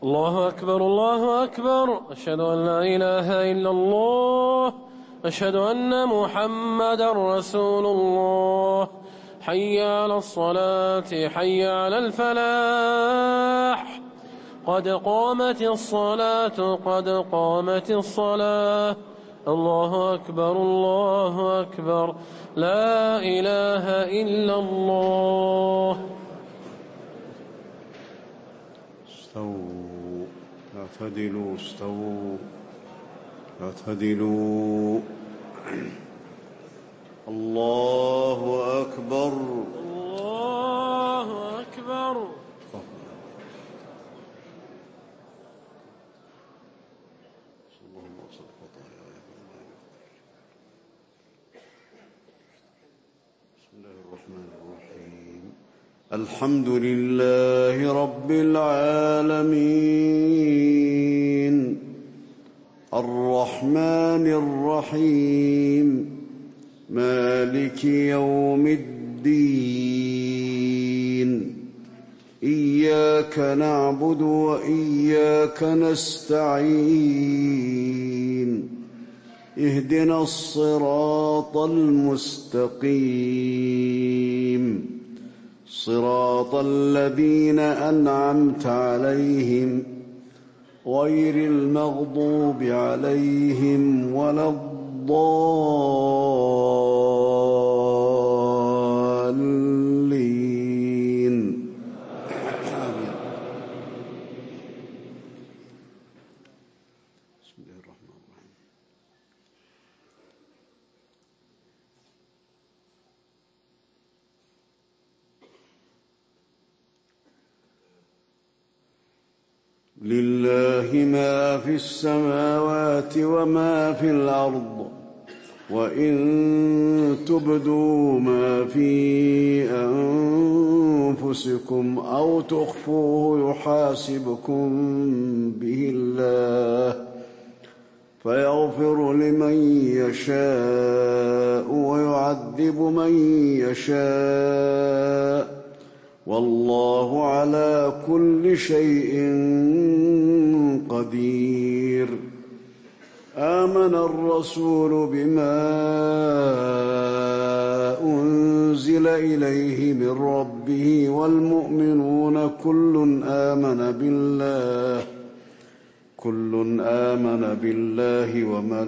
الله أكبر الله أكبر، أشهد أن لا إله إلا الله، أشهد أن محمدا رسول الله. حي على الصلاة، حي على الفلاح، قد قامت الصلاة، قد قامت الصلاة. الله أكبر الله أكبر، لا إله إلا الله. استووا، اعتدلوا، استووا، اعتدلوا. الله أكبر الله أكبر. بسم الله الرحمن الرحيم. الحمد لله رب العالمين، الرحمن الرحيم، مالك يوم الدين. إياك نعبد وإياك نستعين، اهدنا الصراط المستقيم، صراط الذين أنعمت عليهم غير المغضوب عليهم ولا الضالين. بسم الله الرحمن الرحيم. لله ما في السماوات وما في الأرض، وإن تبدوا ما في أنفسكم أو تخفوه يحاسبكم به الله، فيغفر لمن يشاء ويعذب من يشاء، والله على كل شيء قدير. آمن الرسول بما أنزل إليه من ربه والمؤمنون، كل آمن بالله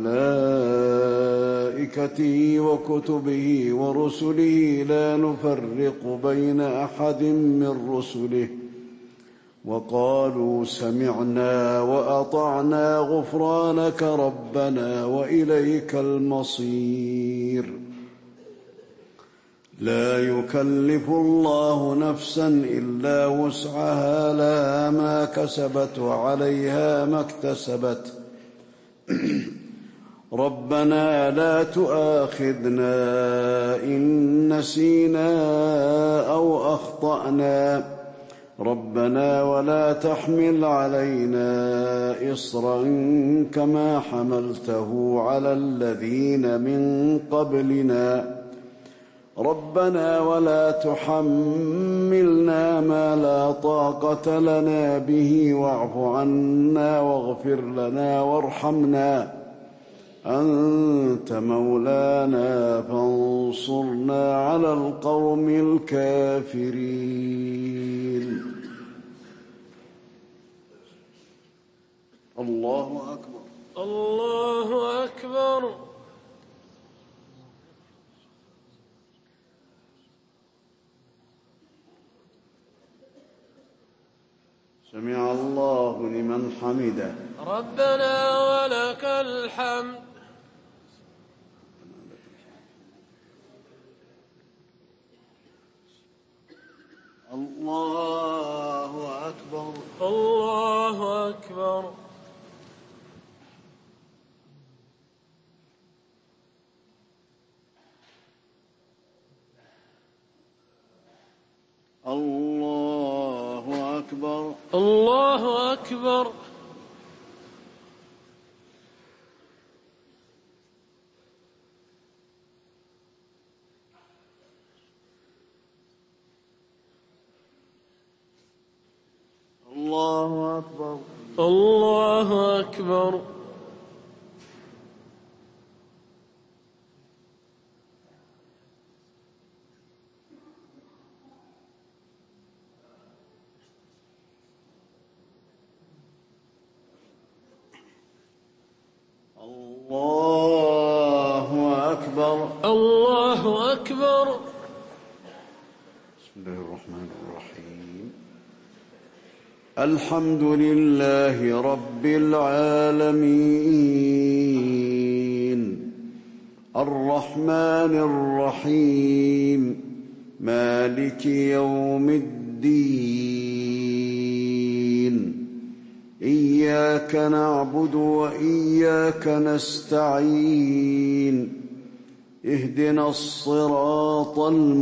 وملائكته وكتبه ورسله، لا نفرق بين أحد من رسله، وقالوا سمعنا وأطعنا غفرانك ربنا وإليك المصير. لا يكلف الله نفسا إلا وسعها، لها ما كسبت وعليها ما اكتسبت. ربنا لا تؤاخذنا إن نسينا أو أخطأنا، ربنا ولا تحمل علينا إصرا كما حملته على الذين من قبلنا، ربنا ولا تحملنا ما لا طاقة لنا به، واعف عنا واغفر لنا وارحمنا، أنت مولانا فانصرنا على القوم الكافرين. الله أكبر الله أكبر. سمع الله لمن حمده. ربنا ولك الحمد. الله أكبر الله أكبر. الله أكبر الله أكبر. الله أكبر. الله أكبر. الله أكبر. الله أكبر. بسم الله الرحمن الرحيم. الحمد لله رب العالمين الرحمن الرحيم مالك يوم الدين إياك نعبد وإياك نستعين اهدنا الصراط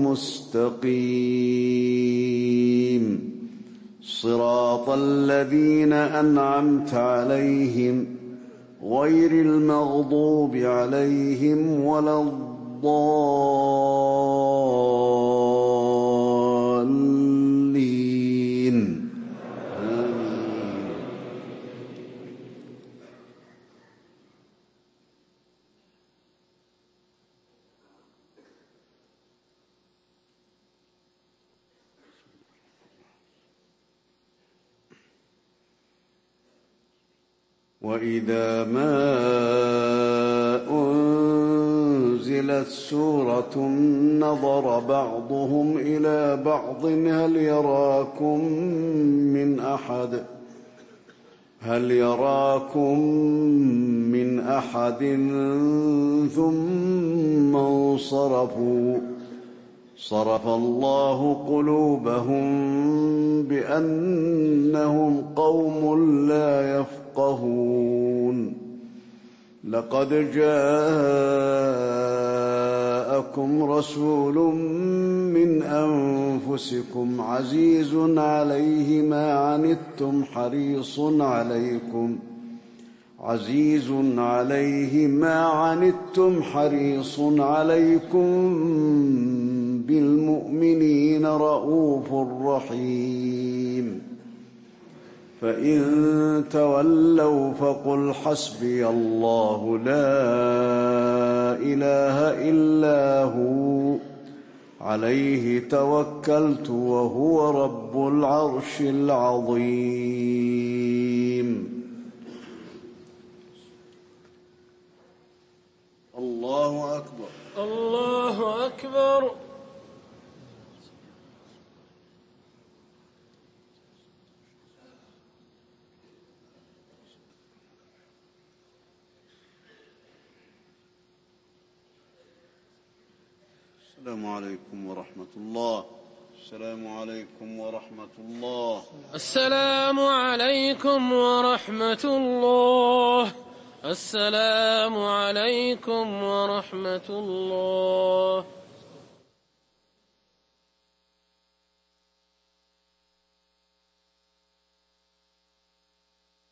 المستقيم صراط الذين أنعمت عليهم غير المغضوب عليهم ولا الضالين آمين. وإذا ما أنزلت سورة نظر بعضهم إلى بعض هل يراكم من أحد ثم انصرفوا صرف الله قلوبهم بأنهم قوم لا يفقهون لقد جاءكم رسول من أنفسكم عزيز عليه ما عنتم حريص عليكم بالمؤمنين رءوف رحيم فإن تولوا فقل حسبي الله لا إله إلا هو عليه توكلت وهو رب العرش العظيم. الله أكبر. الله أكبر. السلام عليكم ورحمة الله. السلام عليكم ورحمة الله. السلام عليكم ورحمة الله. السلام عليكم ورحمة الله.